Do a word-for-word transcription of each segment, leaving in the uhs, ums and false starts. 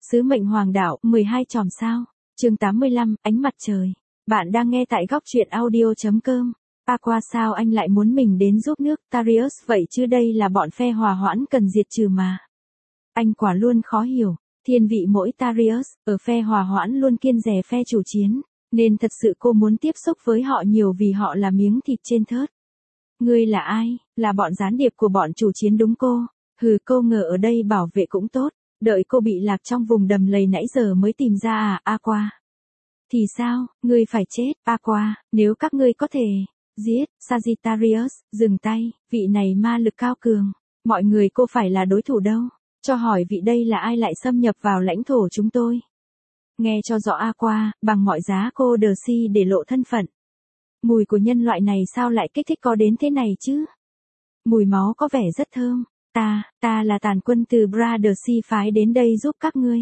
Sứ mệnh hoàng đạo, mười hai chòm sao. Chương tám mươi lăm, ánh mặt trời. Bạn đang nghe tại góc truyện audio chấm com. Aqua sao anh lại muốn mình đến giúp nước Tarius vậy chứ, đây là bọn phe hòa hoãn cần diệt trừ mà. Anh quả luôn khó hiểu, thiên vị mỗi Tarius, ở phe hòa hoãn luôn kiêng dè phe chủ chiến, nên thật sự cô muốn tiếp xúc với họ nhiều vì họ là miếng thịt trên thớt. Ngươi là ai? Là bọn gián điệp của bọn chủ chiến đúng cô? Hừ, cô ngờ ở đây bảo vệ cũng tốt, đợi cô bị lạc trong vùng đầm lầy nãy giờ mới tìm ra à, Aqua. Thì sao, ngươi phải chết, Aqua, nếu các ngươi có thể giết Sagittarius, dừng tay, vị này ma lực cao cường, mọi người cô phải là đối thủ đâu, cho hỏi vị đây là ai lại xâm nhập vào lãnh thổ chúng tôi. Nghe cho rõ Aqua, bằng mọi giá cô Darcy để lộ thân phận. Mùi của nhân loại này sao lại kích thích có đến thế này chứ? Mùi máu có vẻ rất thơm. Ta, ta là tàn quân từ Bra Darcy phái đến đây giúp các ngươi.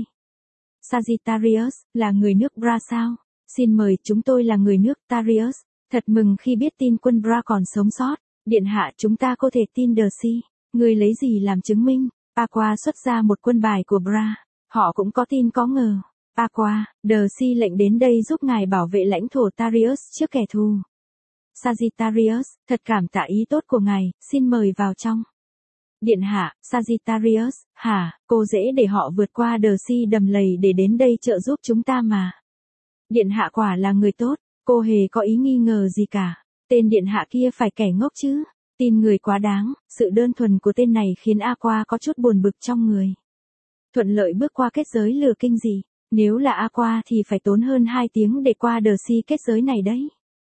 Sagittarius, là người nước Bra sao? Xin mời, chúng tôi là người nước Tarius. Thật mừng khi biết tin quân Bra còn sống sót. Điện hạ, chúng ta có thể tin Darcy. Ngươi lấy gì làm chứng minh? Aqua xuất ra một quân bài của Bra. Họ cũng có tin có ngờ. Aqua, Darcy lệnh đến đây giúp ngài bảo vệ lãnh thổ Tarius trước kẻ thù. Sagittarius, thật cảm tạ ý tốt của ngài, xin mời vào trong. Điện hạ, Sagittarius, hả, cô dễ để họ vượt qua Darcy đầm lầy để đến đây trợ giúp chúng ta mà. Điện hạ quả là người tốt, cô hề có ý nghi ngờ gì cả. Tên điện hạ kia phải kẻ ngốc chứ, tin người quá đáng, sự đơn thuần của tên này khiến Aqua có chút buồn bực trong người. Thuận lợi bước qua kết giới lừa kinh gì, nếu là Aqua thì phải tốn hơn hai tiếng để qua Darcy kết giới này đấy.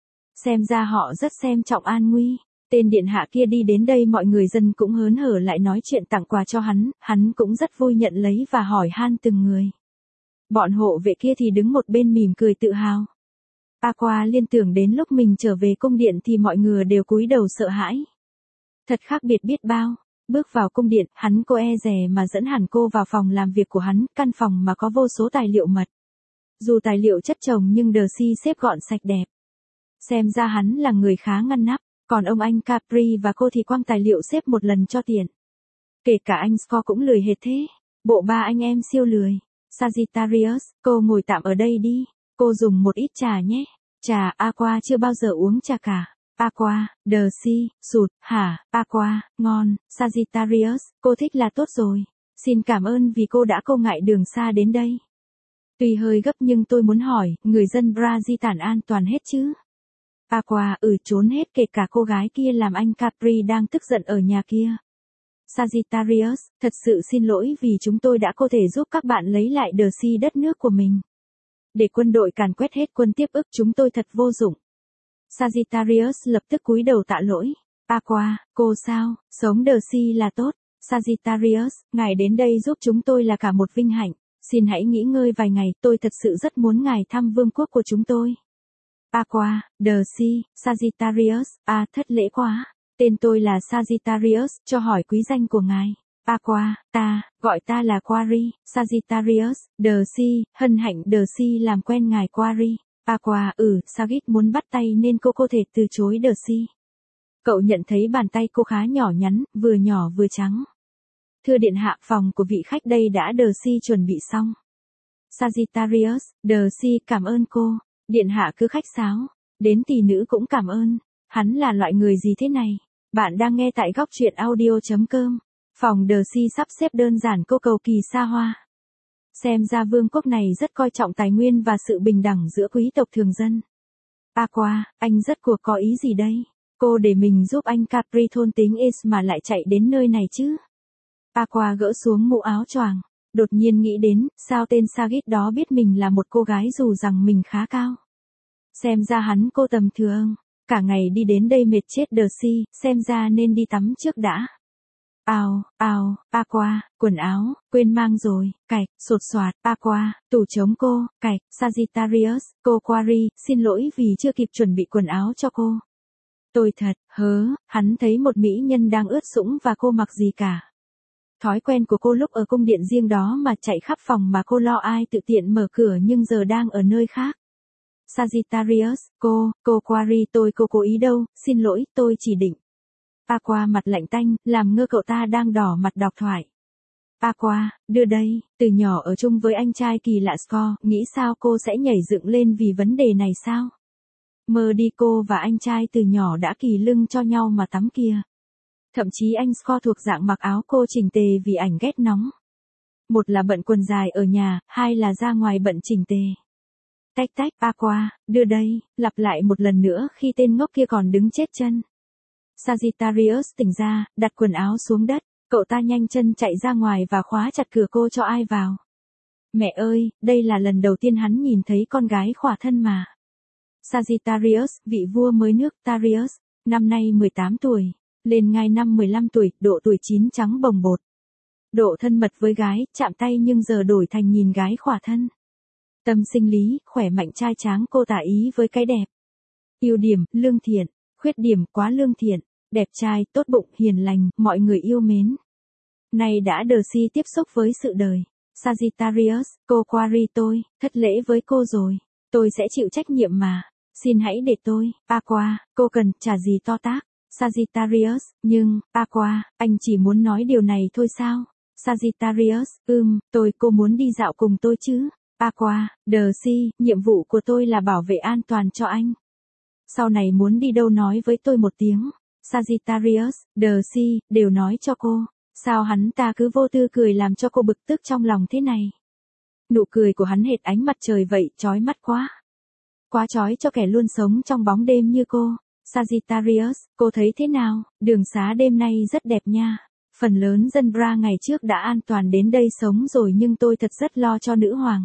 Xem ra họ rất xem trọng an nguy. Tên điện hạ kia đi đến đây mọi người dân cũng hớn hở lại nói chuyện tặng quà cho hắn, hắn cũng rất vui nhận lấy và hỏi han từng người. Bọn hộ vệ kia thì đứng một bên mỉm cười tự hào. Aqua liên tưởng đến lúc mình trở về cung điện thì mọi người đều cúi đầu sợ hãi. Thật khác biệt biết bao, bước vào cung điện, hắn cô e dè mà dẫn hẳn cô vào phòng làm việc của hắn, căn phòng mà có vô số tài liệu mật. Dù tài liệu chất chồng nhưng Darcy xếp gọn sạch đẹp. Xem ra hắn là người khá ngăn nắp. Còn ông anh Capri và cô thì quăng tài liệu xếp một lần cho tiện. Kể cả anh Scott cũng lười hệt thế. Bộ ba anh em siêu lười. Sagittarius, cô ngồi tạm ở đây đi. Cô dùng một ít trà nhé. Trà, Aqua chưa bao giờ uống trà cả. Aqua, Darcy, sụt, hả, Aqua, ngon. Sagittarius, cô thích là tốt rồi. Xin cảm ơn vì cô đã câu ngại đường xa đến đây. Tuy hơi gấp nhưng tôi muốn hỏi, người dân Brazil tản an toàn hết chứ? Aqua, ừ trốn hết kể cả cô gái kia làm anh Capri đang tức giận ở nhà kia. Sagittarius, thật sự xin lỗi vì chúng tôi đã có thể giúp các bạn lấy lại Darcy đất nước của mình. Để quân đội càn quét hết quân tiếp ức chúng tôi thật vô dụng. Sagittarius lập tức cúi đầu tạ lỗi. Aqua, cô sao, sống Darcy là tốt. Sagittarius, ngài đến đây giúp chúng tôi là cả một vinh hạnh. Xin hãy nghỉ ngơi vài ngày, tôi thật sự rất muốn ngài thăm vương quốc của chúng tôi. Aqua, Darcy, Sagittarius, à thất lễ quá, tên tôi là Sagittarius, cho hỏi quý danh của ngài. Aqua, ta, gọi ta là Quarry, Sagittarius, Darcy, hân hạnh Darcy làm quen ngài Quarry. Aqua, ừ, Sagit muốn bắt tay nên cô có thể từ chối Darcy. Cậu nhận thấy bàn tay cô khá nhỏ nhắn, vừa nhỏ vừa trắng. Thưa điện hạ, phòng của vị khách đây đã Darcy chuẩn bị xong. Sagittarius, Darcy cảm ơn cô. Điện hạ cứ khách sáo, đến tỷ nữ cũng cảm ơn. Hắn là loại người gì thế này? Bạn đang nghe tại góc truyện audio chấm com. Phòng Darcy sắp xếp đơn giản cô cầu kỳ xa hoa. Xem ra vương quốc này rất coi trọng tài nguyên và sự bình đẳng giữa quý tộc thường dân. Aqua, anh rất cuộc có ý gì đây? Cô để mình giúp anh Capri thôn tính Is mà lại chạy đến nơi này chứ? Aqua gỡ xuống mũ áo choàng. Đột nhiên nghĩ đến, sao tên Sagit đó biết mình là một cô gái dù rằng mình khá cao. Xem ra hắn cô tầm thường, cả ngày đi đến đây mệt chết Darcy, xem ra nên đi tắm trước đã. Ào, ào, Aqua, quần áo, quên mang rồi, cạch, sột soạt, Aqua, tủ chống cô, cạch, Sagittarius, cô Quarry, xin lỗi vì chưa kịp chuẩn bị quần áo cho cô. Tôi thật, hớ, hắn thấy một mỹ nhân đang ướt sũng và cô mặc gì cả. Thói quen của cô lúc ở cung điện riêng đó mà chạy khắp phòng mà cô lo ai tự tiện mở cửa nhưng giờ đang ở nơi khác. Sagittarius, cô, cô Quarry tôi cô cố ý đâu, xin lỗi, tôi chỉ định. Aqua mặt lạnh tanh, làm ngơ cậu ta đang đỏ mặt đọc thoại. Aqua, đưa đây, từ nhỏ ở chung với anh trai kỳ lạ Score, nghĩ sao cô sẽ nhảy dựng lên vì vấn đề này sao? Mơ đi, cô và anh trai từ nhỏ đã kỳ lưng cho nhau mà tắm kia. Thậm chí anh Score thuộc dạng mặc áo cô chỉnh tề vì ảnh ghét nóng. Một là bận quần dài ở nhà, hai là ra ngoài bận chỉnh tề. Tách tách, Aqua, đưa đây, lặp lại một lần nữa khi tên ngốc kia còn đứng chết chân. Sagittarius tỉnh ra, đặt quần áo xuống đất, cậu ta nhanh chân chạy ra ngoài và khóa chặt cửa cô cho ai vào. Mẹ ơi, đây là lần đầu tiên hắn nhìn thấy con gái khỏa thân mà. Sagittarius, vị vua mới nước Tarius, năm nay mười tám tuổi, lên ngai năm mười lăm tuổi, độ tuổi chín trắng bồng bột. Độ thân mật với gái, chạm tay nhưng giờ đổi thành nhìn gái khỏa thân. Tâm sinh lý, khỏe mạnh trai tráng, cô tả ý với cái đẹp. Ưu điểm, lương thiện. Khuyết điểm, quá lương thiện. Đẹp trai, tốt bụng, hiền lành, mọi người yêu mến. Này đã đờ si tiếp xúc với sự đời. Sagittarius, cô Quari tôi, thất lễ với cô rồi. Tôi sẽ chịu trách nhiệm mà. Xin hãy để tôi. Aqua, cô cần, chả gì to tát. Sagittarius, nhưng, Aqua, anh chỉ muốn nói điều này thôi sao? Sagittarius, ừm, tôi, cô muốn đi dạo cùng tôi chứ? Aqua, đờ si, nhiệm vụ của tôi là bảo vệ an toàn cho anh. Sau này muốn đi đâu nói với tôi một tiếng. Sagittarius, đờ si, đều nói cho cô. Sao hắn ta cứ vô tư cười làm cho cô bực tức trong lòng thế này? Nụ cười của hắn hệt ánh mặt trời vậy, chói mắt quá. Quá chói cho kẻ luôn sống trong bóng đêm như cô. Sagittarius, cô thấy thế nào? Đường xá đêm nay rất đẹp nha. Phần lớn dân Bra ngày trước đã an toàn đến đây sống rồi nhưng tôi thật rất lo cho nữ hoàng.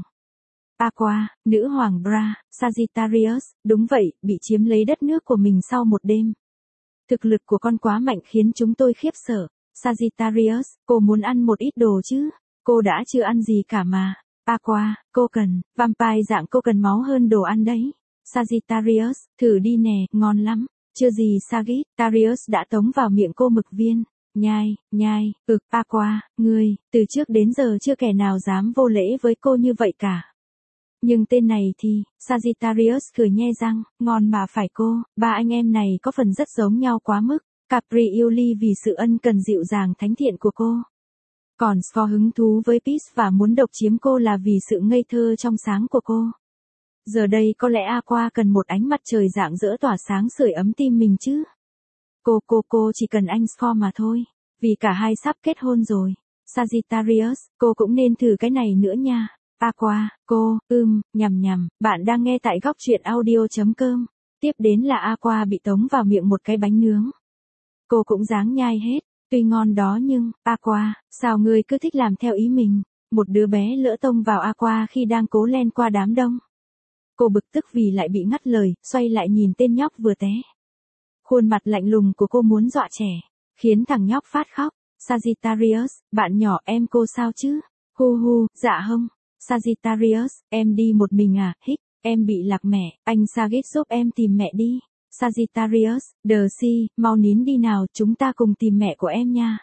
Aqua, nữ hoàng Bra, Sagittarius, đúng vậy, bị chiếm lấy đất nước của mình sau một đêm. Thực lực của con quá mạnh khiến chúng tôi khiếp sợ. Sagittarius, cô muốn ăn một ít đồ chứ? Cô đã chưa ăn gì cả mà. Aqua, cô cần, vampire dạng cô cần máu hơn đồ ăn đấy. Sagittarius, thử đi nè, ngon lắm. Chưa gì Sagittarius đã tống vào miệng cô mực viên. Nhai, nhai, ực, Aqua, ngươi, từ trước đến giờ chưa kẻ nào dám vô lễ với cô như vậy cả. Nhưng tên này thì, Sagittarius cười nhe răng, ngon mà phải cô, ba anh em này có phần rất giống nhau quá mức. Capri yêu Ly vì sự ân cần dịu dàng thánh thiện của cô. Còn Score hứng thú với Peach và muốn độc chiếm cô là vì sự ngây thơ trong sáng của cô. Giờ đây có lẽ Aqua cần một ánh mặt trời rạng rỡ tỏa sáng sưởi ấm tim mình chứ. Cô cô cô chỉ cần anh Score mà thôi, vì cả hai sắp kết hôn rồi. Sagittarius, cô cũng nên thử cái này nữa nha. Aqua, cô, ưm, nhằm nhằm, bạn đang nghe tại góc truyện audio chấm com. Tiếp đến là Aqua bị tống vào miệng một cái bánh nướng. Cô cũng dáng nhai hết, tuy ngon đó nhưng, Aqua, sao ngươi cứ thích làm theo ý mình? Một đứa bé lỡ tông vào Aqua khi đang cố len qua đám đông. Cô bực tức vì lại bị ngắt lời, xoay lại nhìn tên nhóc vừa té. Khuôn mặt lạnh lùng của cô muốn dọa trẻ, khiến thằng nhóc phát khóc. Sagittarius, bạn nhỏ em cô sao chứ? Hu hu, dạ không. Sagittarius, em đi một mình à, hích, em bị lạc mẹ, anh Sagit giúp em tìm mẹ đi. Sagittarius, đờ si, mau nín đi nào, chúng ta cùng tìm mẹ của em nha.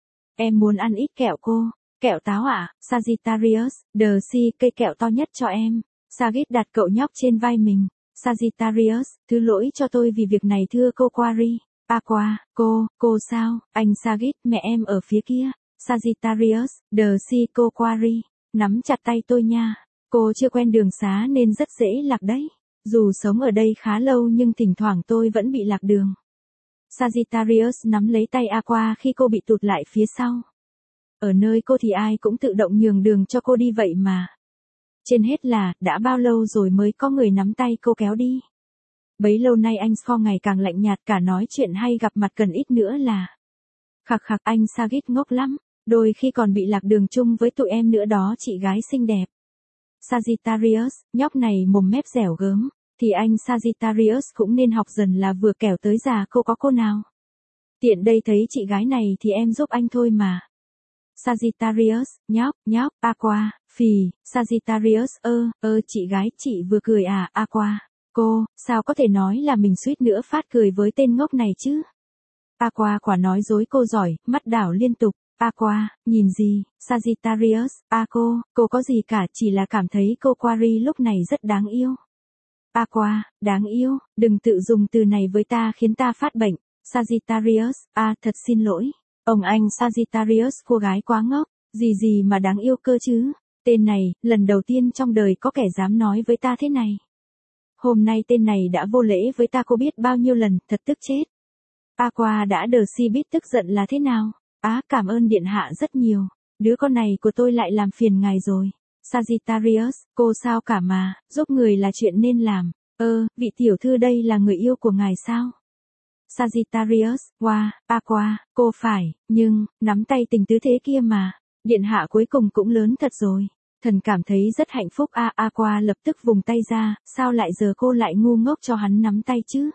Em muốn ăn ít kẹo cô, kẹo táo à? Sagittarius, đờ si, cây kẹo to nhất cho em. Sagit đặt cậu nhóc trên vai mình. Sagittarius, thứ lỗi cho tôi vì việc này thưa cô Quari. Aqua, cô, cô sao? Anh Sagit, mẹ em ở phía kia. Sagittarius, đờ si, cô Quari, nắm chặt tay tôi nha. Cô chưa quen đường xá nên rất dễ lạc đấy. Dù sống ở đây khá lâu nhưng thỉnh thoảng tôi vẫn bị lạc đường. Sagittarius nắm lấy tay Aqua khi cô bị tụt lại phía sau. Ở nơi cô thì ai cũng tự động nhường đường cho cô đi vậy mà. Trên hết là, đã bao lâu rồi mới có người nắm tay cô kéo đi. Bấy lâu nay anh Score ngày càng lạnh nhạt, cả nói chuyện hay gặp mặt cần ít nữa là. Khặc khặc, anh Sagit ngốc lắm, đôi khi còn bị lạc đường chung với tụi em nữa đó chị gái xinh đẹp. Sagittarius, nhóc này mồm mép dẻo gớm, thì anh Sagittarius cũng nên học dần là vừa kẻo tới già cô có cô nào. Tiện đây thấy chị gái này thì em giúp anh thôi mà. Sagittarius, nhóc, nhóc, Aqua, phì, Sagittarius, ơ, ơ chị gái chị vừa cười à, Aqua, cô, sao có thể nói là mình suýt nữa phát cười với tên ngốc này chứ. Aqua quả nói dối cô giỏi, mắt đảo liên tục. Aqua, nhìn gì? Sagittarius, à cô, cô có gì cả, chỉ là cảm thấy cô Quari lúc này rất đáng yêu. Aqua, đáng yêu, đừng tự dùng từ này với ta khiến ta phát bệnh. Sagittarius, à thật xin lỗi. Ông anh Sagittarius, cô gái quá ngốc. Gì gì mà đáng yêu cơ chứ? Tên này, lần đầu tiên trong đời có kẻ dám nói với ta thế này. Hôm nay tên này đã vô lễ với ta cô biết bao nhiêu lần, thật tức chết. Aqua đã đờ si biết tức giận là thế nào. Á, cảm ơn điện hạ rất nhiều. Đứa con này của tôi lại làm phiền ngài rồi. Sagittarius, cô sao cả mà, giúp người là chuyện nên làm. Ơ, vị tiểu thư đây là người yêu của ngài sao? Sagittarius, wow, Aqua, cô phải, nhưng, nắm tay tình tứ thế kia mà. Điện hạ cuối cùng cũng lớn thật rồi. Thần cảm thấy rất hạnh phúc. A à, Aqua lập tức vùng tay ra, sao lại giờ cô lại ngu ngốc cho hắn nắm tay chứ?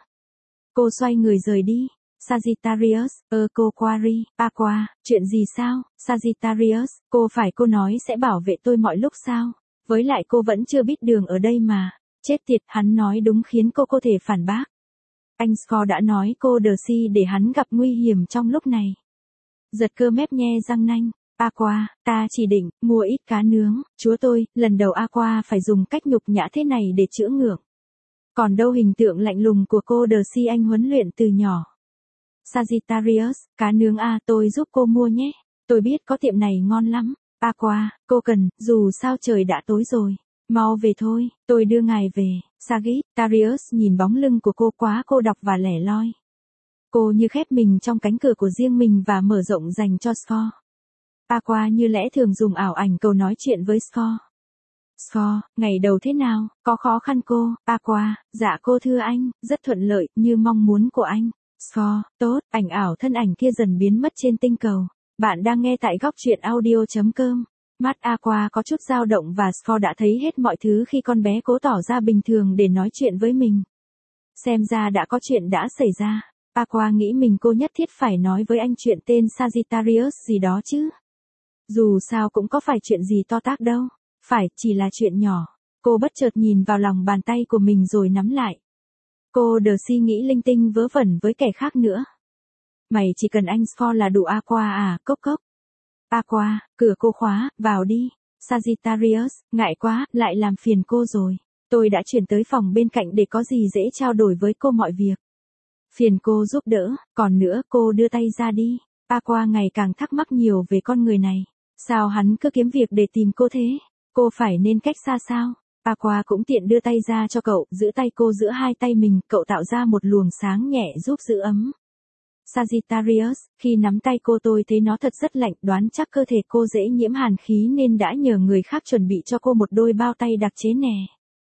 Cô xoay người rời đi. Sagittarius, ơ cô Quarry, Aqua, chuyện gì sao? Sagittarius, cô phải cô nói sẽ bảo vệ tôi mọi lúc sao? Với lại cô vẫn chưa biết đường ở đây mà. Chết tiệt, hắn nói đúng khiến cô có thể phản bác. Anh Score đã nói cô đờ si để hắn gặp nguy hiểm trong lúc này. Giật cơ mép nhe răng nanh. Aqua, ta chỉ định, mua ít cá nướng, chúa tôi, lần đầu Aqua phải dùng cách nhục nhã thế này để chữa ngượng. Còn đâu hình tượng lạnh lùng của cô đờ si anh huấn luyện từ nhỏ. Sagittarius, cá nướng à tôi giúp cô mua nhé, tôi biết có tiệm này ngon lắm. Aqua, cô cần, dù sao trời đã tối rồi. Mau về thôi, tôi đưa ngài về. Sagittarius nhìn bóng lưng của cô quá cô độc và lẻ loi. Cô như khép mình trong cánh cửa của riêng mình và mở rộng dành cho Score. Aqua như lẽ thường dùng ảo ảnh cầu nói chuyện với Score. Score, ngày đầu thế nào, có khó khăn cô? Aqua, dạ cô thưa anh, rất thuận lợi, như mong muốn của anh. Score, tốt, ảnh ảo thân ảnh kia dần biến mất trên tinh cầu. Bạn đang nghe tại góc truyện audio chấm com. Mắt Aqua có chút dao động và Score đã thấy hết mọi thứ khi con bé cố tỏ ra bình thường để nói chuyện với mình. Xem ra đã có chuyện đã xảy ra. Aqua nghĩ mình cô nhất thiết phải nói với anh chuyện tên Sagittarius gì đó chứ. Dù sao cũng có phải chuyện gì to tát đâu. Phải, chỉ là chuyện nhỏ. Cô bất chợt nhìn vào lòng bàn tay của mình rồi nắm lại. Cô đờ si nghĩ linh tinh vớ vẩn với kẻ khác nữa. Mày chỉ cần anh Score là đủ. Aqua à, cốc cốc. Aqua, cửa cô khóa, vào đi. Sagittarius, ngại quá, lại làm phiền cô rồi. Tôi đã chuyển tới phòng bên cạnh để có gì dễ trao đổi với cô mọi việc. Phiền cô giúp đỡ, còn nữa cô đưa tay ra đi. Aqua ngày càng thắc mắc nhiều về con người này. Sao hắn cứ kiếm việc để tìm cô thế? Cô phải nên cách xa sao? Aqua cũng tiện đưa tay ra cho cậu, giữ tay cô giữa hai tay mình, cậu tạo ra một luồng sáng nhẹ giúp giữ ấm. Sagittarius, khi nắm tay cô tôi thấy nó thật rất lạnh, đoán chắc cơ thể cô dễ nhiễm hàn khí nên đã nhờ người khác chuẩn bị cho cô một đôi bao tay đặc chế nè.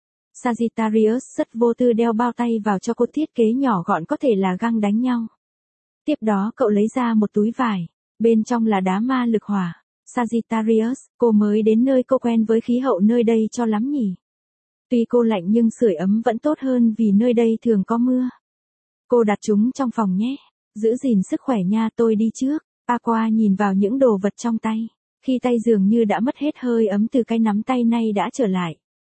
Sagittarius rất vô tư đeo bao tay vào cho cô, thiết kế nhỏ gọn có thể là găng đánh nhau. Tiếp đó cậu lấy ra một túi vải, bên trong là đá ma lực hỏa. Sagittarius, cô mới đến nơi cô quen với khí hậu nơi đây cho lắm nhỉ? Tuy cô lạnh nhưng sưởi ấm vẫn tốt hơn vì nơi đây thường có mưa. Cô đặt chúng trong phòng nhé. Giữ gìn sức khỏe nha, tôi đi trước. Aqua nhìn vào những đồ vật trong tay. Khi tay dường như đã mất hết hơi ấm từ cái nắm tay nay đã trở lại.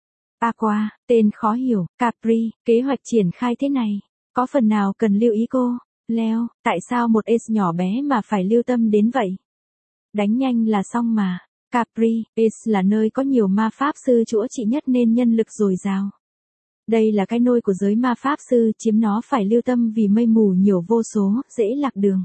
Aqua, tên khó hiểu, Capri, kế hoạch triển khai thế này. Có phần nào cần lưu ý cô? Leo, tại sao một ace nhỏ bé mà phải lưu tâm đến vậy? Đánh nhanh là xong mà. Capri, Ace là nơi có nhiều ma pháp sư chữa trị nhất nên nhân lực dồi dào. Đây là cái nôi của giới ma pháp sư, chiếm nó phải lưu tâm vì mây mù nhiều vô số, dễ lạc đường.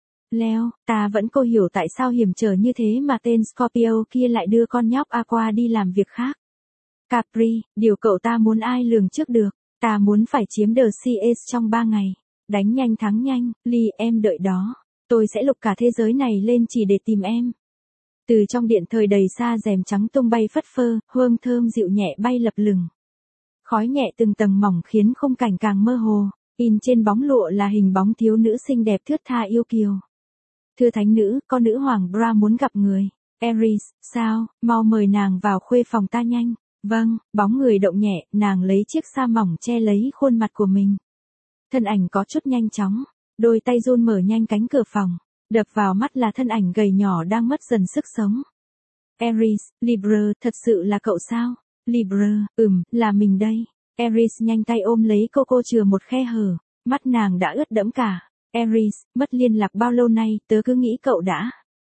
Leo, ta vẫn cô hiểu tại sao hiểm trở như thế mà tên Scorpio kia lại đưa con nhóc Aqua đi làm việc khác. Capri, điều cậu ta muốn ai lường trước được, ta muốn phải chiếm The Sea Ace trong ba ngày. Đánh nhanh thắng nhanh, Lee em đợi đó. Tôi sẽ lục cả thế giới này lên chỉ để tìm em. Từ trong điện thời đầy xa rèm trắng tung bay phất phơ, hương thơm dịu nhẹ bay lập lừng. Khói nhẹ từng tầng mỏng khiến khung cảnh càng mơ hồ, in trên bóng lụa là hình bóng thiếu nữ xinh đẹp thướt tha yêu kiều. Thưa thánh nữ, con nữ hoàng Bra muốn gặp người. Ares, sao, mau mời nàng vào khuê phòng ta nhanh. Vâng, bóng người động nhẹ, nàng lấy chiếc sa mỏng che lấy khuôn mặt của mình. Thân ảnh có chút nhanh chóng, đôi tay run mở nhanh cánh cửa phòng, đập vào mắt là thân ảnh gầy nhỏ đang mất dần sức sống. Ares, Libra, thật sự là cậu sao? Libra, ừm, là mình đây. Ares nhanh tay ôm lấy cô cô chừa một khe hở, mắt nàng đã ướt đẫm cả. Ares, mất liên lạc bao lâu nay, tớ cứ nghĩ cậu đã.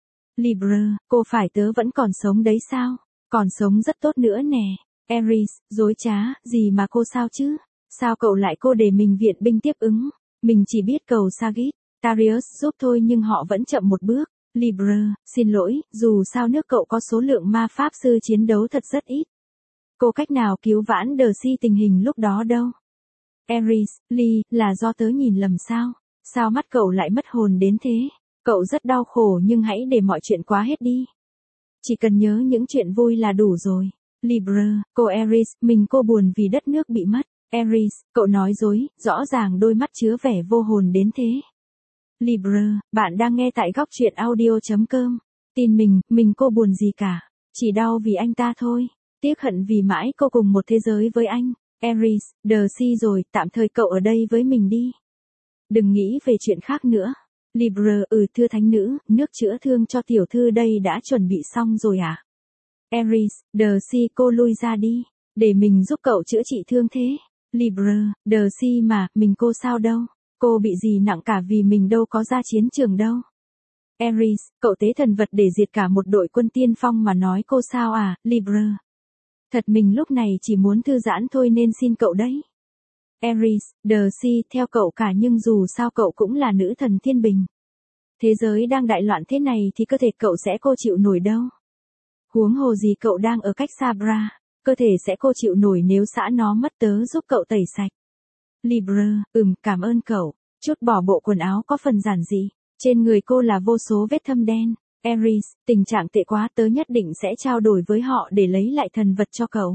Libra, cô phải tớ vẫn còn sống đấy sao? Còn sống rất tốt nữa nè. Ares, dối trá, gì mà cô sao chứ? Sao cậu lại cô để mình viện binh tiếp ứng? Mình chỉ biết cầu Sagittarius giúp thôi nhưng họ vẫn chậm một bước. Libra, xin lỗi, dù sao nước cậu có số lượng ma pháp sư chiến đấu thật rất ít. Cô cách nào cứu vãn Darcy tình hình lúc đó đâu. Aries, Lee, là do tớ nhìn lầm sao? Sao mắt cậu lại mất hồn đến thế? Cậu rất đau khổ nhưng hãy để mọi chuyện quá hết đi. Chỉ cần nhớ những chuyện vui là đủ rồi. Libra, cô Aries, mình cô buồn vì đất nước bị mất. Aries, cậu nói dối, rõ ràng đôi mắt chứa vẻ vô hồn đến thế. Libra, bạn đang nghe tại góc truyện audio chấm com. Tin mình, mình cô buồn gì cả. Chỉ đau vì anh ta thôi. Tiếc hận vì mãi cô cùng một thế giới với anh. Aries, Darcy rồi, tạm thời cậu ở đây với mình đi. Đừng nghĩ về chuyện khác nữa. Libra, ừ thưa thánh nữ, nước chữa thương cho tiểu thư đây đã chuẩn bị xong rồi à? Aries, Darcy cô lui ra đi. Để mình giúp cậu chữa trị thương thế. Libra, Darcy mà, mình cô sao đâu. Cô bị gì nặng cả vì mình đâu có ra chiến trường đâu. Aries, cậu tế thần vật để diệt cả một đội quân tiên phong mà nói cô sao à, Libra. Thật mình lúc này chỉ muốn thư giãn thôi nên xin cậu đấy. Aries, Darcy, theo cậu cả nhưng dù sao cậu cũng là nữ thần thiên bình. Thế giới đang đại loạn thế này thì cơ thể cậu sẽ cô chịu nổi đâu. Huống hồ gì cậu đang ở cách xa Bra, cơ thể sẽ cô chịu nổi nếu xã nó mất tớ giúp cậu tẩy sạch. Libra, ừm, cảm ơn cậu. Chút bỏ bộ quần áo có phần giản dị. Trên người cô là vô số vết thâm đen. Aries, tình trạng tệ quá tớ nhất định sẽ trao đổi với họ để lấy lại thần vật cho cậu.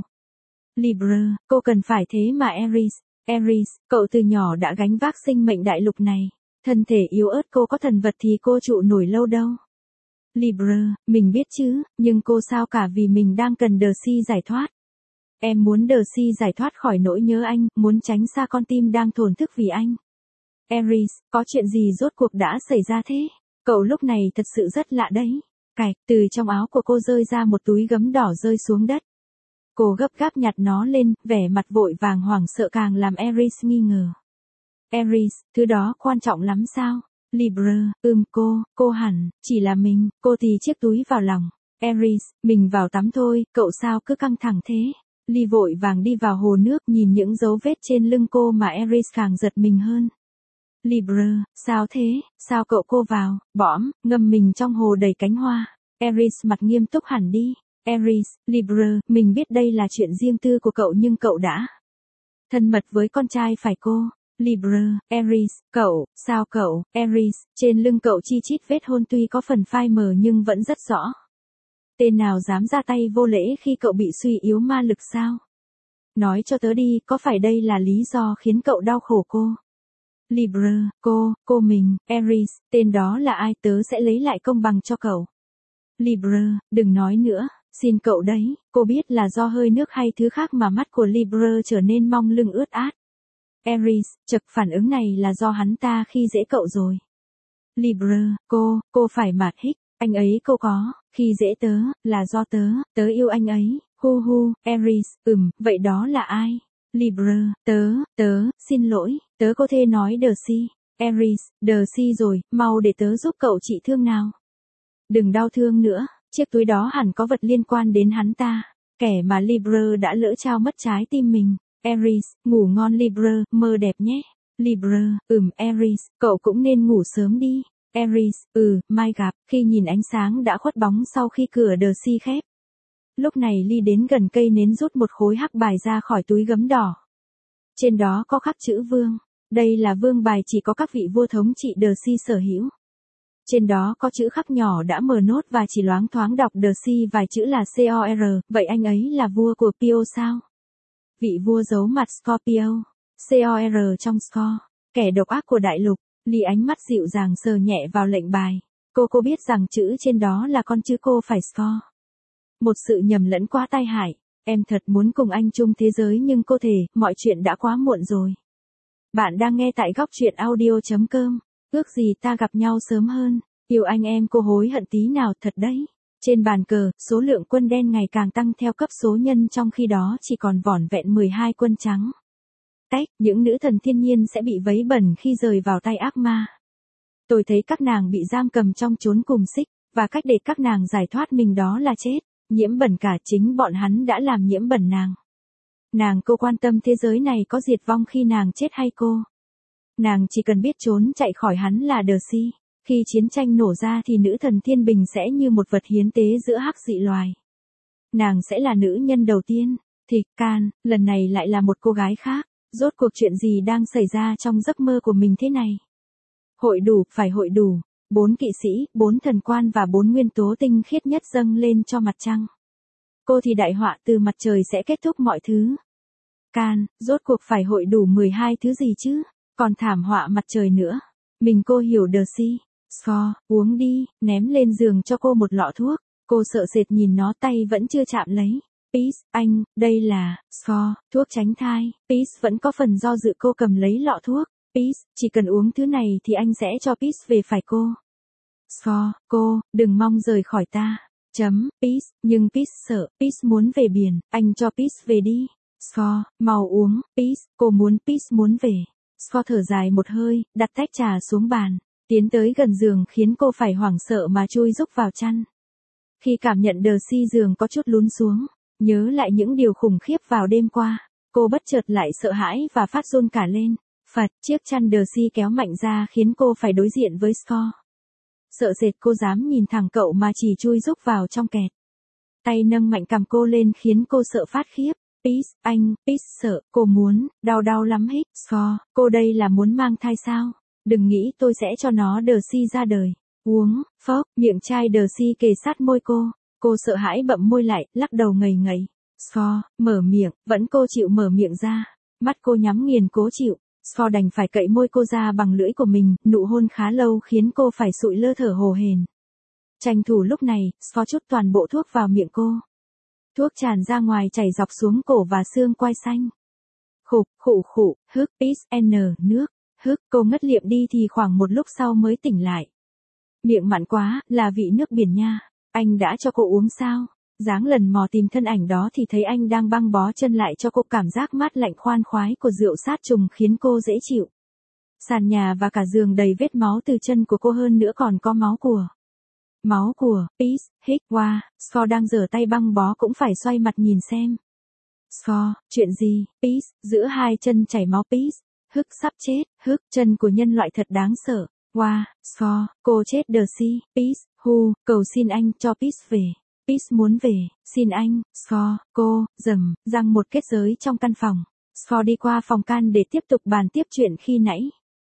Libra, cô cần phải thế mà Aries. Aries, cậu từ nhỏ đã gánh vác sinh mệnh đại lục này. Thân thể yếu ớt cô có thần vật thì cô trụ nổi lâu đâu. Libra, mình biết chứ, nhưng cô sao cả vì mình đang cần Darcy giải thoát. Em muốn Darcy giải thoát khỏi nỗi nhớ anh, muốn tránh xa con tim đang thổn thức vì anh. Aries, có chuyện gì rốt cuộc đã xảy ra thế? Cậu lúc này thật sự rất lạ đấy. Cạch, từ trong áo của cô rơi ra một túi gấm đỏ rơi xuống đất. Cô gấp gáp nhặt nó lên, vẻ mặt vội vàng hoảng sợ càng làm Aries nghi ngờ. Aries, thứ đó quan trọng lắm sao? Libra, ừm cô, cô hẳn, chỉ là mình, cô thì chiếc túi vào lòng. Aries, mình vào tắm thôi, cậu sao cứ căng thẳng thế? Ly vội vàng đi vào hồ nước nhìn những dấu vết trên lưng cô mà Aries càng giật mình hơn. Libra, sao thế, sao cậu cô vào, bõm, ngâm mình trong hồ đầy cánh hoa. Aries mặt nghiêm túc hẳn đi. Aries, Libra, mình biết đây là chuyện riêng tư của cậu nhưng cậu đã thân mật với con trai phải cô. Libra, Aries, cậu, sao cậu, Aries, trên lưng cậu chi chít vết hôn tuy có phần phai mờ nhưng vẫn rất rõ. Tên nào dám ra tay vô lễ khi cậu bị suy yếu ma lực sao? Nói cho tớ đi, có phải đây là lý do khiến cậu đau khổ cô? Libra, cô, cô mình, Aries, tên đó là ai tớ sẽ lấy lại công bằng cho cậu. Libra, đừng nói nữa, xin cậu đấy, cô biết là do hơi nước hay thứ khác mà mắt của Libra trở nên mong lưng ướt át. Aries, chật phản ứng này là do hắn ta khi dễ cậu rồi. Libra, cô, cô phải mạt hích, anh ấy cô có, khi dễ tớ, là do tớ, tớ yêu anh ấy, hu hu, Aries, ừm, vậy đó là ai? Libra, tớ, tớ, xin lỗi, tớ có thể nói Darcy. Aries, Darcy rồi, mau để tớ giúp cậu trị thương nào. Đừng đau thương nữa, chiếc túi đó hẳn có vật liên quan đến hắn ta, kẻ mà Libra đã lỡ trao mất trái tim mình. Aries, ngủ ngon Libra, mơ đẹp nhé. Libra, ừm Aries, cậu cũng nên ngủ sớm đi. Aries, ừ, mai gặp, khi nhìn ánh sáng đã khuất bóng sau khi cửa Darcy khép. Lúc này Ly đến gần cây nến rút một khối hắc bài ra khỏi túi gấm đỏ. Trên đó có khắc chữ vương. Đây là vương bài chỉ có các vị vua thống trị Darcy sở hữu. Trên đó có chữ khắc nhỏ đã mờ nốt và chỉ loáng thoáng đọc Darcy vài chữ là xê o rờ, vậy anh ấy là vua của Pio sao? Vị vua giấu mặt Scorpio. xê o rờ trong Score, kẻ độc ác của đại lục. Ly ánh mắt dịu dàng sờ nhẹ vào lệnh bài. Cô cô biết rằng chữ trên đó là con chữ cô phải Score. Một sự nhầm lẫn quá tai hại. Em thật muốn cùng anh chung thế giới nhưng cô thể, mọi chuyện đã quá muộn rồi. Bạn đang nghe tại góc truyện audio chấm com. Ước gì ta gặp nhau sớm hơn. Yêu anh em cô hối hận tí nào thật đấy. Trên bàn cờ, số lượng quân đen ngày càng tăng theo cấp số nhân trong khi đó chỉ còn vỏn vẹn mười hai quân trắng. Tách, những nữ thần thiên nhiên sẽ bị vấy bẩn khi rời vào tay ác ma. Tôi thấy các nàng bị giam cầm trong chốn cùng xích, và cách để các nàng giải thoát mình đó là chết. Nhiễm bẩn cả chính bọn hắn đã làm nhiễm bẩn nàng. Nàng cô quan tâm thế giới này có diệt vong khi nàng chết hay cô. Nàng chỉ cần biết trốn chạy khỏi hắn là Darcy. Khi chiến tranh nổ ra thì nữ thần thiên bình sẽ như một vật hiến tế giữa hắc dị loài. Nàng sẽ là nữ nhân đầu tiên. Thì, Can, lần này lại là một cô gái khác. Rốt cuộc chuyện gì đang xảy ra trong giấc mơ của mình thế này? Hội đủ, phải hội đủ. Bốn kỵ sĩ, bốn thần quan và bốn nguyên tố tinh khiết nhất dâng lên cho mặt trăng. Cô thì đại họa từ mặt trời sẽ kết thúc mọi thứ. Can, rốt cuộc phải hội đủ mười hai thứ gì chứ? Còn thảm họa mặt trời nữa. Mình cô hiểu Darcy. Score, uống đi, ném lên giường cho cô một lọ thuốc. Cô sợ sệt nhìn nó, tay vẫn chưa chạm lấy. Peace, anh, đây là, Score, thuốc tránh thai. Peace vẫn có phần do dự, cô cầm lấy lọ thuốc. Peace, chỉ cần uống thứ này thì anh sẽ cho Peace về phải cô. Score, cô, đừng mong rời khỏi ta. Chấm, Peace, nhưng Peace sợ, Peace muốn về biển, anh cho Peace về đi. Score, mau uống, Peace, cô muốn Peace muốn về. Score thở dài một hơi, đặt tách trà xuống bàn, tiến tới gần giường khiến cô phải hoảng sợ mà chui rúc vào chăn. Khi cảm nhận Darcy giường có chút lún xuống, nhớ lại những điều khủng khiếp vào đêm qua, cô bất chợt lại sợ hãi và phát run cả lên. Phật, chiếc chăn Darcy kéo mạnh ra khiến cô phải đối diện với Score. Sợ sệt cô dám nhìn thẳng cậu mà chỉ chui rúc vào trong kẹt. Tay nâng mạnh cầm cô lên khiến cô sợ phát khiếp. Peace, anh, Peace sợ, cô muốn, đau đau lắm hết. Score, cô đây là muốn mang thai sao? Đừng nghĩ tôi sẽ cho nó Darcy ra đời. Uống, phốc, miệng chai Darcy kề sát môi cô. Cô sợ hãi bậm môi lại, lắc đầu ngây ngấy. Score, mở miệng, vẫn cô chịu mở miệng ra. Mắt cô nhắm nghiền cố chịu. Score đành phải cậy môi cô ra bằng lưỡi của mình, nụ hôn khá lâu khiến cô phải sụi lơ thở hổn hển. Tranh thủ lúc này, Score chút toàn bộ thuốc vào miệng cô. Thuốc tràn ra ngoài chảy dọc xuống cổ và xương quai xanh. Khục, khụ khụ, hức, Peace, n, nước, hức, cô ngất liệm đi thì khoảng một lúc sau mới tỉnh lại. Miệng mặn quá, là vị nước biển nha. Anh đã cho cô uống sao? Dáng lần mò tìm thân ảnh đó thì thấy anh đang băng bó chân lại cho cô, cảm giác mát lạnh khoan khoái của rượu sát trùng khiến cô dễ chịu. Sàn nhà và cả giường đầy vết máu từ chân của cô, hơn nữa còn có máu của. Máu của, Peace, hích, wow, Score đang giở tay băng bó cũng phải xoay mặt nhìn xem. Score, chuyện gì, Peace, giữa hai chân chảy máu Peace, hức sắp chết, hức, chân của nhân loại thật đáng sợ. Wow, Score, cô chết Darcy, Peace, hu, cầu xin anh cho Peace về. Peace muốn về, xin anh, Score, cô, dầm, răng một kết giới trong căn phòng. Score đi qua phòng Can để tiếp tục bàn tiếp chuyện khi nãy.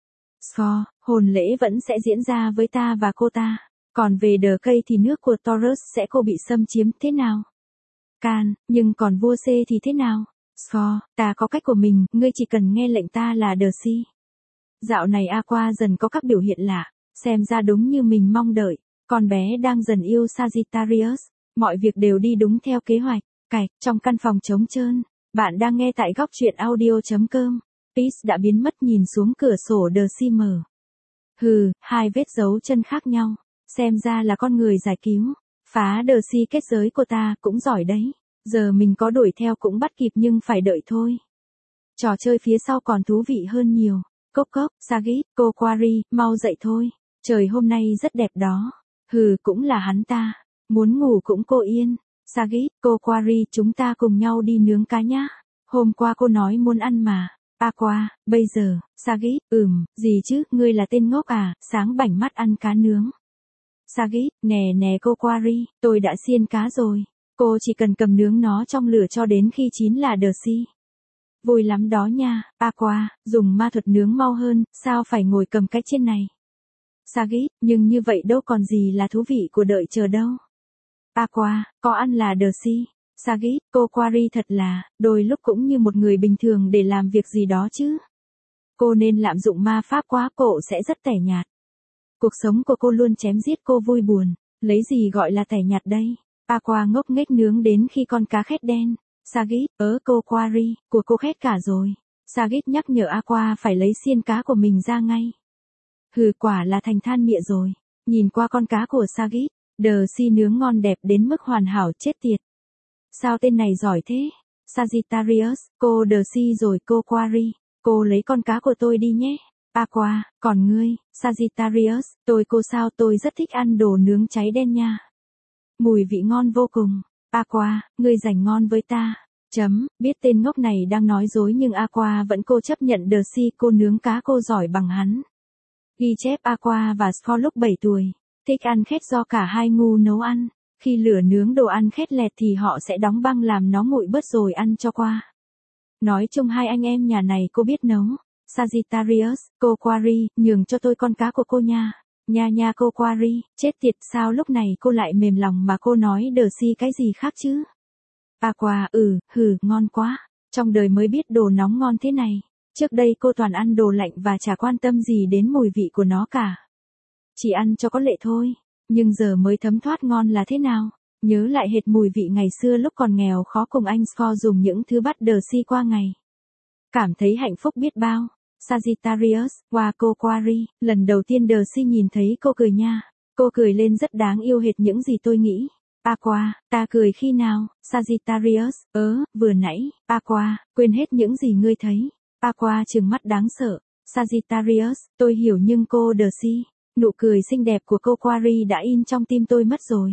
Score, hôn lễ vẫn sẽ diễn ra với ta và cô ta. Còn về đờ cây thì nước của Taurus sẽ cô bị xâm chiếm thế nào? Can, nhưng còn vua C thì thế nào? Score, ta có cách của mình, ngươi chỉ cần nghe lệnh ta là Darcy. Dạo này Aqua dần có các biểu hiện lạ, xem ra đúng như mình mong đợi. Con bé đang dần yêu Sagittarius, mọi việc đều đi đúng theo kế hoạch. Cạch, trong căn phòng trống trơn, bạn đang nghe tại góc truyện audio chấm com. Peace đã biến mất, nhìn xuống cửa sổ Darcy mở. Hừ, hai vết dấu chân khác nhau. Xem ra là con người giải cứu. Phá Darcy kết giới của ta, cũng giỏi đấy. Giờ mình có đuổi theo cũng bắt kịp nhưng phải đợi thôi. Trò chơi phía sau còn thú vị hơn nhiều. Cốc cốc, Sagit, cô Quarry, mau dậy thôi. Trời hôm nay rất đẹp đó. Hừ, cũng là hắn ta. Muốn ngủ cũng cô yên. Sagit, cô Quarry, chúng ta cùng nhau đi nướng cá nhá. Hôm qua cô nói muốn ăn mà. Aqua, bây giờ, Sagit, ừm, gì chứ, ngươi là tên ngốc à, sáng bảnh mắt ăn cá nướng. Sagit, nè nè cô Quarry, tôi đã xiên cá rồi. Cô chỉ cần cầm nướng nó trong lửa cho đến khi chín là Darcy. Vui lắm đó nha, Aqua, dùng ma thuật nướng mau hơn, sao phải ngồi cầm cái trên này. Sagit, nhưng như vậy đâu còn gì là thú vị của đợi chờ đâu. Aqua, có ăn là Darcy. Sagit, cô Quarry thật là, đôi lúc cũng như một người bình thường để làm việc gì đó chứ. Cô nên lạm dụng ma pháp quá, cô sẽ rất tẻ nhạt. Cuộc sống của cô luôn chém giết cô vui buồn, lấy gì gọi là tẻ nhạt đây. Aqua ngốc nghếch nướng đến khi con cá khét đen. Sagit, ớ cô Quarry, của cô khét cả rồi. Sagit nhắc nhở Aqua phải lấy xiên cá của mình ra ngay. Hừ, quả là thành than mịa rồi. Nhìn qua con cá của Sagit, Darcy nướng ngon đẹp đến mức hoàn hảo, chết tiệt. Sao tên này giỏi thế? Sagittarius, cô Darcy rồi cô Quarry, cô lấy con cá của tôi đi nhé. Aqua, còn ngươi, Sagittarius, tôi cô sao, tôi rất thích ăn đồ nướng cháy đen nha. Mùi vị ngon vô cùng. Aqua, ngươi dành ngon với ta. Chấm, biết tên ngốc này đang nói dối nhưng Aqua vẫn cô chấp nhận Darcy, cô nướng cá cô giỏi bằng hắn. Ghi chép Aqua và Score lúc bảy tuổi, thích ăn khét do cả hai ngu nấu ăn. Khi lửa nướng đồ ăn khét lẹt thì họ sẽ đóng băng làm nó nguội bớt rồi ăn cho qua. Nói chung hai anh em nhà này cô biết nấu. Sagittarius, cô Quarry, nhường cho tôi con cá của cô nha. Nha nha cô Quarry, chết tiệt sao lúc này cô lại mềm lòng mà cô nói Darcy cái gì khác chứ? Aqua, ừ, hừ, ngon quá. Trong đời mới biết đồ nóng ngon thế này. Trước đây cô toàn ăn đồ lạnh và chả quan tâm gì đến mùi vị của nó cả. Chỉ ăn cho có lệ thôi. Nhưng giờ mới thấm thoát ngon là thế nào. Nhớ lại hệt mùi vị ngày xưa lúc còn nghèo khó cùng anh Score dùng những thứ bắt Darcy qua ngày. Cảm thấy hạnh phúc biết bao. Sagittarius, qua cô Quarry, lần đầu tiên Darcy nhìn thấy cô cười nha. Cô cười lên rất đáng yêu hệt những gì tôi nghĩ. Aqua, ta cười khi nào? Sagittarius, ớ, vừa nãy. Aqua, quên hết những gì ngươi thấy. Aqua trừng mắt đáng sợ. Sagittarius, tôi hiểu nhưng cô Darcy. Nụ cười xinh đẹp của cô Quarry đã in trong tim tôi mất rồi.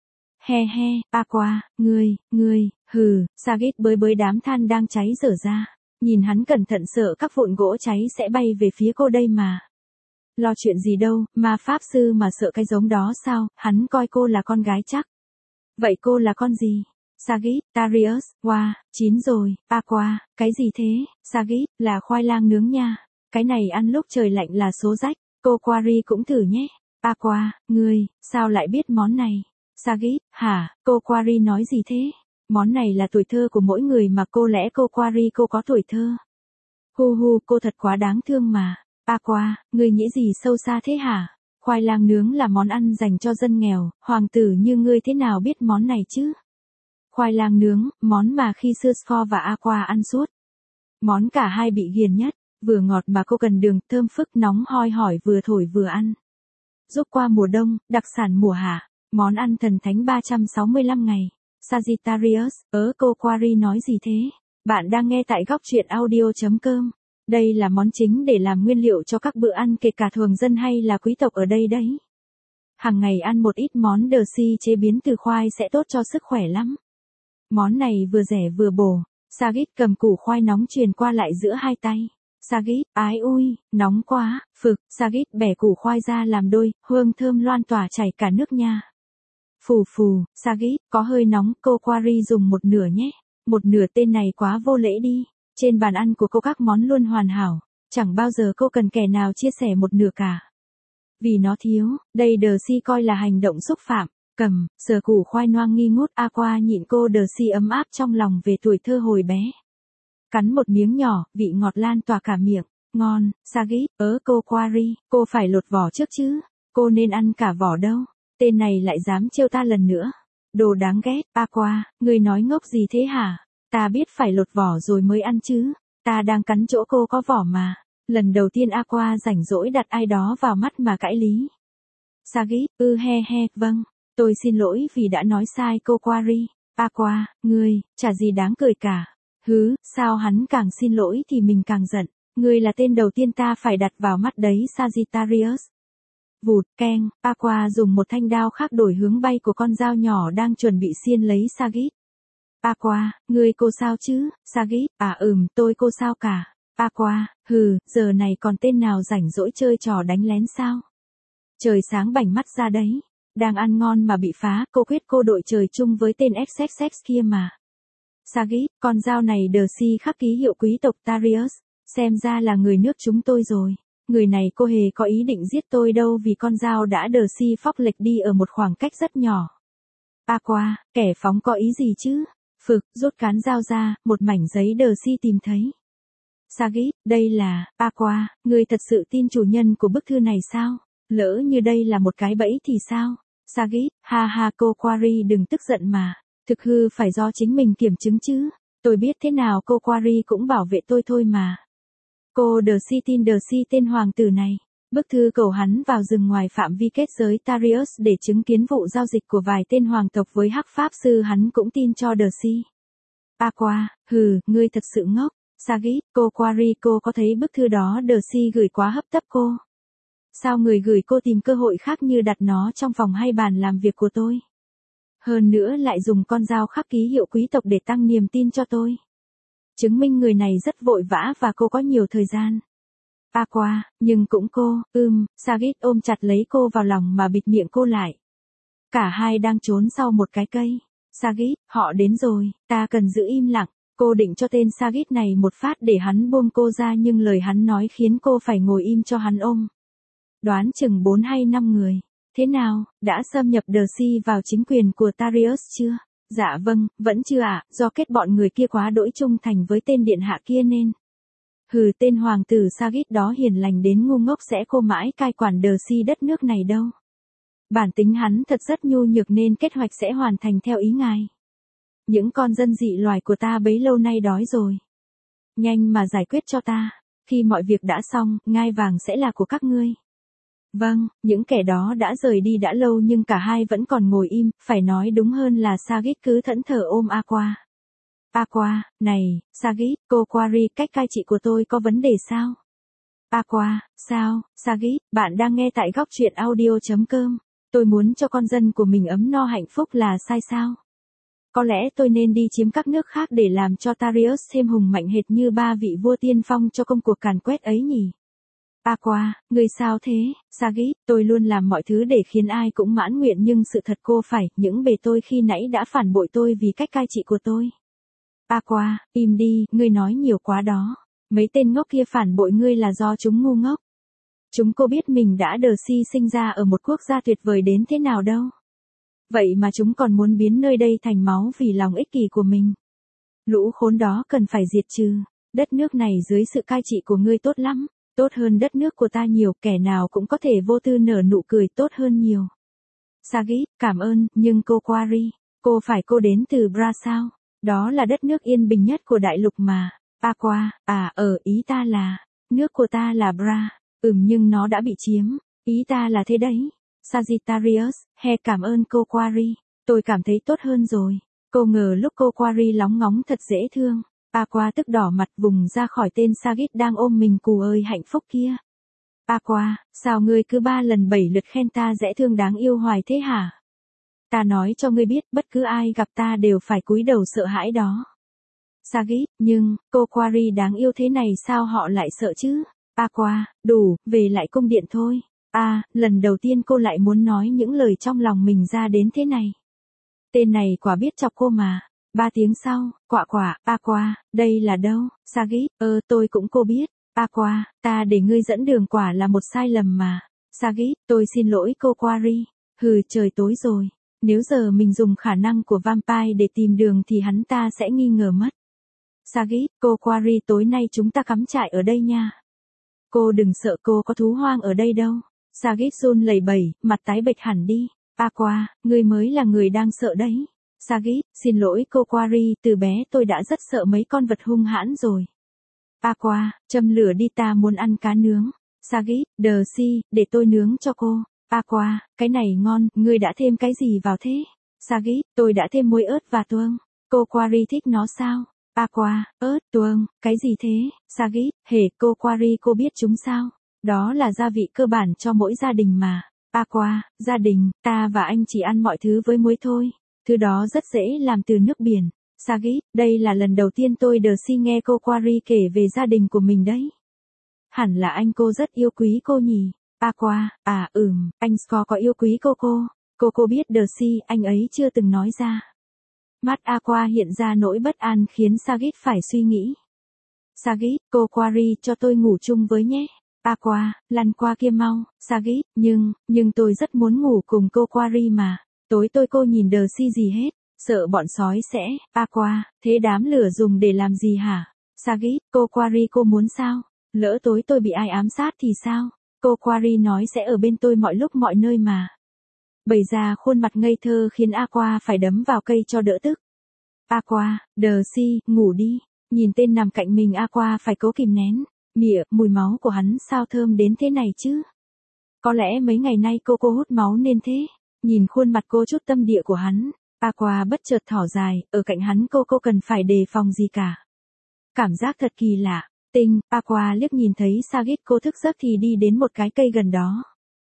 He he, Aqua, ngươi, ngươi, hừ, Sagit bới bới đám than đang cháy dở ra. Nhìn hắn cẩn thận sợ các vụn gỗ cháy sẽ bay về phía cô đây mà. Lo chuyện gì đâu, ma pháp sư mà sợ cái giống đó sao, hắn coi cô là con gái chắc. Vậy cô là con gì? Sagittarius, wow, chín rồi, Aqua, cái gì thế? Sagit, là khoai lang nướng nha. Cái này ăn lúc trời lạnh là số rách, cô Quarry cũng thử nhé. Aqua, ngươi, sao lại biết món này? Sagit, hả, cô Quarry nói gì thế? Món này là tuổi thơ của mỗi người mà cô lẽ cô Quarry cô có tuổi thơ. Hu hu, cô thật quá đáng thương mà. Aqua, ngươi nghĩ gì sâu xa thế hả? Khoai lang nướng là món ăn dành cho dân nghèo, hoàng tử như ngươi thế nào biết món này chứ? Khoai lang nướng, món mà khi xưa Score và Aqua ăn suốt. Món cả hai bị ghiền nhất, vừa ngọt mà cô cần đường thơm phức nóng hoi hỏi vừa thổi vừa ăn. Giúp qua mùa đông, đặc sản mùa hạ, món ăn thần thánh ba trăm sáu mươi lăm ngày. Sagittarius, ớ cô Quarry nói gì thế? Bạn đang nghe tại góc truyện audio chấm com. Đây là món chính để làm nguyên liệu cho các bữa ăn kể cả thường dân hay là quý tộc ở đây đấy. Hàng ngày ăn một ít món Darcy chế biến từ khoai sẽ tốt cho sức khỏe lắm. Món này vừa rẻ vừa bổ. Sagit cầm củ khoai nóng truyền qua lại giữa hai tay. Sagit, ái ui, nóng quá, phực. Sagit bẻ củ khoai ra làm đôi, hương thơm loan tỏa chảy cả nước nha. Phù phù, Sagit, có hơi nóng, cô Quarry dùng một nửa nhé. Một nửa tên này quá vô lễ đi. Trên bàn ăn của cô các món luôn hoàn hảo. Chẳng bao giờ cô cần kẻ nào chia sẻ một nửa cả. Vì nó thiếu, đây Darcy coi là hành động xúc phạm. Cầm, sờ củ khoai noang nghi ngút. Aqua nhịn cô Darcy ấm áp trong lòng về tuổi thơ hồi bé. Cắn một miếng nhỏ, vị ngọt lan tỏa cả miệng. Ngon, Sagit, ớ cô Quarry, cô phải lột vỏ trước chứ. Cô nên ăn cả vỏ đâu. Tên này lại dám trêu ta lần nữa. Đồ đáng ghét. Aqua, người nói ngốc gì thế hả? Ta biết phải lột vỏ rồi mới ăn chứ. Ta đang cắn chỗ cô có vỏ mà. Lần đầu tiên Aqua rảnh rỗi đặt ai đó vào mắt mà cãi lý. Sagit, ư he he, vâng. Tôi xin lỗi vì đã nói sai cô Quarry. Aqua, ngươi, chả gì đáng cười cả. Hứ, sao hắn càng xin lỗi thì mình càng giận. Ngươi là tên đầu tiên ta phải đặt vào mắt đấy Sagittarius. Vụt, keng, Aqua dùng một thanh đao khác đổi hướng bay của con dao nhỏ đang chuẩn bị xiên lấy Sagit. Aqua, ngươi cô sao chứ? Sagit, à ừm, tôi cô sao cả. Aqua, hừ, giờ này còn tên nào rảnh rỗi chơi trò đánh lén sao? Trời sáng bảnh mắt ra đấy. Đang ăn ngon mà bị phá, cô quyết cô đội trời chung với tên ích ích ích kia mà. Sagit, con dao này Darcy khắc ký hiệu quý tộc Tarius, xem ra là người nước chúng tôi rồi. Người này cô hề có ý định giết tôi đâu vì con dao đã Darcy phóc lệch đi ở một khoảng cách rất nhỏ. Aqua, kẻ phóng có ý gì chứ? Phực, rút cán dao ra, một mảnh giấy Darcy tìm thấy. Sagit, đây là, Aqua, người thật sự tin chủ nhân của bức thư này sao? Lỡ như đây là một cái bẫy thì sao? Sagit, ha ha cô Quarry đừng tức giận mà. Thực hư phải do chính mình kiểm chứng chứ. Tôi biết thế nào cô Quarry cũng bảo vệ tôi thôi mà. Cô Darcy tin Darcy tên hoàng tử này. Bức thư cầu hắn vào rừng ngoài phạm vi kết giới Tarius để chứng kiến vụ giao dịch của vài tên hoàng tộc với hắc pháp sư hắn cũng tin cho Darcy. Aqua, hừ, ngươi thật sự ngốc. Sagit, cô Quarry cô có thấy bức thư đó Darcy gửi quá hấp tấp cô? Sao người gửi cô tìm cơ hội khác như đặt nó trong phòng hay bàn làm việc của tôi? Hơn nữa lại dùng con dao khắc ký hiệu quý tộc để tăng niềm tin cho tôi. Chứng minh người này rất vội vã và cô có nhiều thời gian. Aqua, nhưng cũng cô, ưm, Sagitt ôm chặt lấy cô vào lòng mà bịt miệng cô lại. Cả hai đang trốn sau một cái cây. Sagitt, họ đến rồi, ta cần giữ im lặng. Cô định cho tên Sagitt này một phát để hắn buông cô ra nhưng lời hắn nói khiến cô phải ngồi im cho hắn ôm. Đoán chừng bốn hay năm người. Thế nào, đã xâm nhập Darcy vào chính quyền của Tarius chưa? Dạ vâng, vẫn chưa ạ, do kết bọn người kia quá đỗi trung thành với tên điện hạ kia nên. Hừ, tên hoàng tử Sagitt đó hiền lành đến ngu ngốc sẽ khô mãi cai quản Darcy đất nước này đâu. Bản tính hắn thật rất nhu nhược nên kế hoạch sẽ hoàn thành theo ý ngài. Những con dân dị loài của ta bấy lâu nay đói rồi. Nhanh mà giải quyết cho ta, khi mọi việc đã xong, ngai vàng sẽ là của các ngươi. Vâng, những kẻ đó đã rời đi đã lâu nhưng cả hai vẫn còn ngồi im, phải nói đúng hơn là Sagitt cứ thẫn thờ ôm Aqua. Aqua, này, Sagitt, cô Quarry, cách cai trị của tôi có vấn đề sao? Aqua, sao, Sagitt, bạn đang nghe tại góc truyện audio chấm com. Tôi muốn cho con dân của mình ấm no hạnh phúc là sai sao? Có lẽ tôi nên đi chiếm các nước khác để làm cho Tarius thêm hùng mạnh hệt như ba vị vua tiên phong cho công cuộc càn quét ấy nhỉ? Aqua, người sao thế, Sagitt, tôi luôn làm mọi thứ để khiến ai cũng mãn nguyện nhưng sự thật cô phải, những bề tôi khi nãy đã phản bội tôi vì cách cai trị của tôi. Aqua, im đi, ngươi nói nhiều quá đó. Mấy tên ngốc kia phản bội ngươi là do chúng ngu ngốc. Chúng cô biết mình đã Darcy sinh ra ở một quốc gia tuyệt vời đến thế nào đâu. Vậy mà chúng còn muốn biến nơi đây thành máu vì lòng ích kỷ của mình. Lũ khốn đó cần phải diệt trừ. Đất nước này dưới sự cai trị của ngươi tốt lắm. Tốt hơn đất nước của ta nhiều, kẻ nào cũng có thể vô tư nở nụ cười tốt hơn nhiều. Sagitt, cảm ơn, nhưng cô Quarry, cô phải cô đến từ Bra sao? Đó là đất nước yên bình nhất của đại lục mà. Aqua, à, ở ý ta là, nước của ta là Bra, ừm nhưng nó đã bị chiếm, ý ta là thế đấy. Sagittarius, he cảm ơn cô Quarry, tôi cảm thấy tốt hơn rồi. Cô ngờ lúc cô Quarry lóng ngóng thật dễ thương. Aqua tức đỏ mặt vùng ra khỏi tên Sagitt đang ôm mình cù ơi hạnh phúc kia. Aqua, sao ngươi cứ ba lần bảy lượt khen ta dễ thương đáng yêu hoài thế hả? Ta nói cho ngươi biết bất cứ ai gặp ta đều phải cúi đầu sợ hãi đó. Sagitt, nhưng, cô Quarry đáng yêu thế này sao họ lại sợ chứ? Aqua, đủ, về lại cung điện thôi. À, lần đầu tiên cô lại muốn nói những lời trong lòng mình ra đến thế này. Tên này quả biết chọc cô mà. Ba tiếng sau, quạ quạ, Aqua, đây là đâu? Sagitt, ơ tôi cũng cô biết. Aqua, ta để ngươi dẫn đường quả là một sai lầm mà. Sagitt, tôi xin lỗi cô Quarry. Hừ, trời tối rồi. Nếu giờ mình dùng khả năng của vampire để tìm đường thì hắn ta sẽ nghi ngờ mất. Sagitt, cô Quarry tối nay chúng ta cắm trại ở đây nha. Cô đừng sợ, cô có thú hoang ở đây đâu. Sagitt run lẩy bẩy, mặt tái bệch hẳn đi. Aqua, ngươi mới là người đang sợ đấy. Sagitt, xin lỗi cô Quarry, từ bé tôi đã rất sợ mấy con vật hung hãn rồi. Aqua, châm lửa đi, ta muốn ăn cá nướng. Sagitt, Darcy, để tôi nướng cho cô. Aqua, cái này ngon, ngươi đã thêm cái gì vào thế? Sagitt, tôi đã thêm muối ớt và tương. Cô Quarry thích nó sao? Aqua, ớt, tương, cái gì thế? Sagitt, hề, cô Quarry cô biết chúng sao? Đó là gia vị cơ bản cho mỗi gia đình mà. Aqua, gia đình, ta và anh chỉ ăn mọi thứ với muối thôi. Thứ đó rất dễ làm từ nước biển. Sagitt, đây là lần đầu tiên tôi Darcy nghe cô Quarry kể về gia đình của mình đấy. Hẳn là anh cô rất yêu quý cô nhỉ? Aqua, à ừm, anh Scott có yêu quý cô cô. Cô cô biết Darcy, anh ấy chưa từng nói ra. Mắt Aqua hiện ra nỗi bất an khiến Sagitt phải suy nghĩ. Sagitt, cô Quarry cho tôi ngủ chung với nhé. Aqua, lăn qua kia mau. Sagitt, nhưng, nhưng tôi rất muốn ngủ cùng cô Quarry mà. Tối tôi cô nhìn Darcy gì hết. Sợ bọn sói sẽ. Aqua, thế đám lửa dùng để làm gì hả? Sagitt, cô Quarry cô muốn sao? Lỡ tối tôi bị ai ám sát thì sao? Cô Quarry nói sẽ ở bên tôi mọi lúc mọi nơi mà. Bày ra khuôn mặt ngây thơ khiến Aqua phải đấm vào cây cho đỡ tức. Aqua, Darcy, ngủ đi. Nhìn tên nằm cạnh mình Aqua phải cố kìm nén. Mịa, mùi máu của hắn sao thơm đến thế này chứ? Có lẽ mấy ngày nay cô cô hút máu nên thế. Nhìn khuôn mặt cô chút tâm địa của hắn, Aqua bất chợt thỏ dài, ở cạnh hắn cô cô cần phải đề phòng gì cả. Cảm giác thật kỳ lạ. Tinh, Aqua liếc nhìn thấy Sagitt cô thức giấc thì đi đến một cái cây gần đó.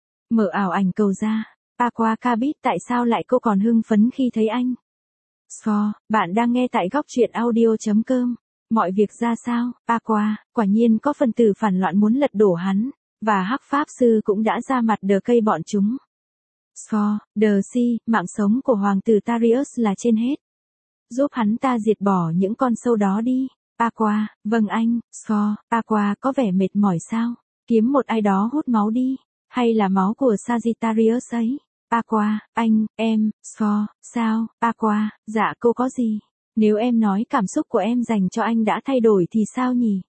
Mở ảo ảnh cầu ra. Aqua Cabit, tại sao lại cô còn hưng phấn khi thấy anh? Scott, bạn đang nghe tại góc truyện audio chấm com. Mọi việc ra sao? Aqua, quả nhiên có phần tử phản loạn muốn lật đổ hắn, và Hắc Pháp Sư cũng đã ra mặt đờ cây bọn chúng. Sfor, đờ si, mạng sống của Hoàng tử Tarius là trên hết. Giúp hắn ta diệt bỏ những con sâu đó đi. Aqua, vâng anh. Sfor, Aqua có vẻ mệt mỏi sao? Kiếm một ai đó hút máu đi. Hay là máu của Sagittarius ấy? Aqua, anh, em. Sfor, sao? Aqua, dạ cô có gì? Nếu em nói cảm xúc của em dành cho anh đã thay đổi thì sao nhỉ?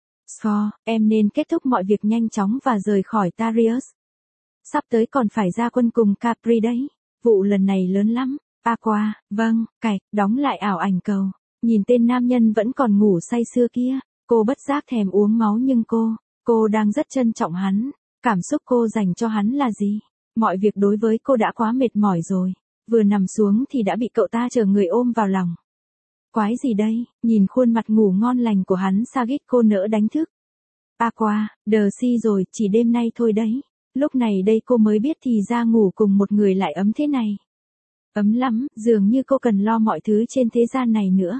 Sfor, em nên kết thúc mọi việc nhanh chóng và rời khỏi Tarius. Sắp tới còn phải ra quân cùng Capri đấy. Vụ lần này lớn lắm. Aqua, vâng, cạch, đóng lại ảo ảnh cầu. Nhìn tên nam nhân vẫn còn ngủ say sưa kia. Cô bất giác thèm uống máu nhưng cô, cô đang rất trân trọng hắn. Cảm xúc cô dành cho hắn là gì? Mọi việc đối với cô đã quá mệt mỏi rồi. Vừa nằm xuống thì đã bị cậu ta chờ người ôm vào lòng. Quái gì đây? Nhìn khuôn mặt ngủ ngon lành của hắn, Sagit cô nỡ đánh thức. Aqua, đờ si rồi, chỉ đêm nay thôi đấy. Lúc này đây cô mới biết thì ra ngủ cùng một người lại ấm thế này. Ấm lắm, dường như cô cần lo mọi thứ trên thế gian này nữa.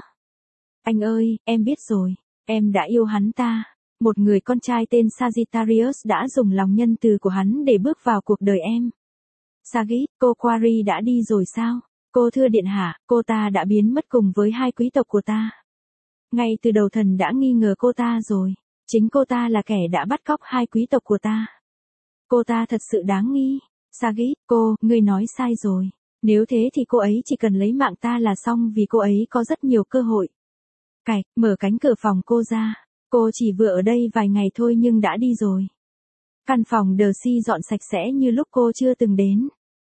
Anh ơi, em biết rồi, em đã yêu hắn ta. Một người con trai tên Sagittarius đã dùng lòng nhân từ của hắn để bước vào cuộc đời em. Sagit, cô Quarry đã đi rồi sao? Cô thưa điện hạ, cô ta đã biến mất cùng với hai quý tộc của ta. Ngay từ đầu thần đã nghi ngờ cô ta rồi. Chính cô ta là kẻ đã bắt cóc hai quý tộc của ta. Cô ta thật sự đáng nghi. Sagit, cô, ngươi nói sai rồi. Nếu thế thì cô ấy chỉ cần lấy mạng ta là xong vì cô ấy có rất nhiều cơ hội. Cạch, mở cánh cửa phòng cô ra. Cô chỉ vừa ở đây vài ngày thôi nhưng đã đi rồi. Căn phòng đờ si dọn sạch sẽ như lúc cô chưa từng đến.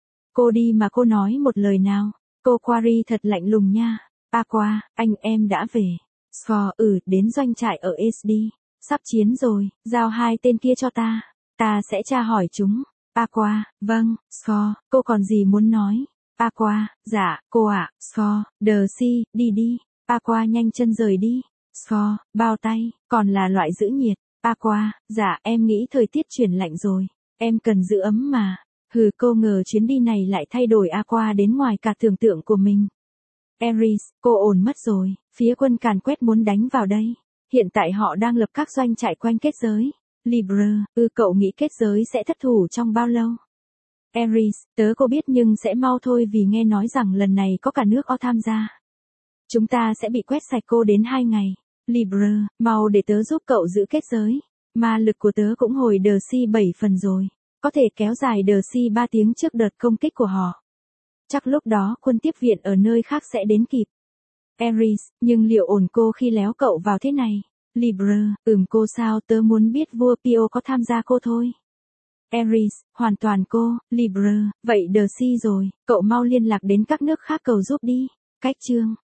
Cô đi mà cô nói một lời nào. Cô Quarry thật lạnh lùng nha. Aqua, anh em đã về. Sfor, ừ, đến doanh trại ở ét đê. Sắp chiến rồi, giao hai tên kia cho ta. Ta sẽ tra hỏi chúng. Aqua, vâng. Sfor, cô còn gì muốn nói? Aqua, dạ, cô ạ. À. Sfor, đờ si, đi đi. Aqua nhanh chân rời đi. Sfor, bao tay, còn là loại giữ nhiệt. Aqua, dạ, em nghĩ thời tiết chuyển lạnh rồi. Em cần giữ ấm mà. Hừ, cô ngờ chuyến đi này lại thay đổi Aqua đến ngoài cả tưởng tượng của mình. Ares, cô ổn mất rồi. Phía quân càn quét muốn đánh vào đây. Hiện tại họ đang lập các doanh trại quanh kết giới. Libra, ư cậu nghĩ kết giới sẽ thất thủ trong bao lâu? Ares, tớ cô biết nhưng sẽ mau thôi vì nghe nói rằng lần này có cả nước O tham gia. Chúng ta sẽ bị quét sạch cô đến hai ngày. Libra, mau để tớ giúp cậu giữ kết giới. Ma lực của tớ cũng hồi đờ si bảy phần rồi. Có thể kéo dài đờ si ba tiếng trước đợt công kích của họ. Chắc lúc đó quân tiếp viện ở nơi khác sẽ đến kịp. Ares, nhưng liệu ổn cô khi léo cậu vào thế này? Libra, ừm cô sao tớ muốn biết vua Pio có tham gia cô thôi. Ares, hoàn toàn cô. Libra, vậy đờ si rồi, cậu mau liên lạc đến các nước khác cầu giúp đi. Cách chương.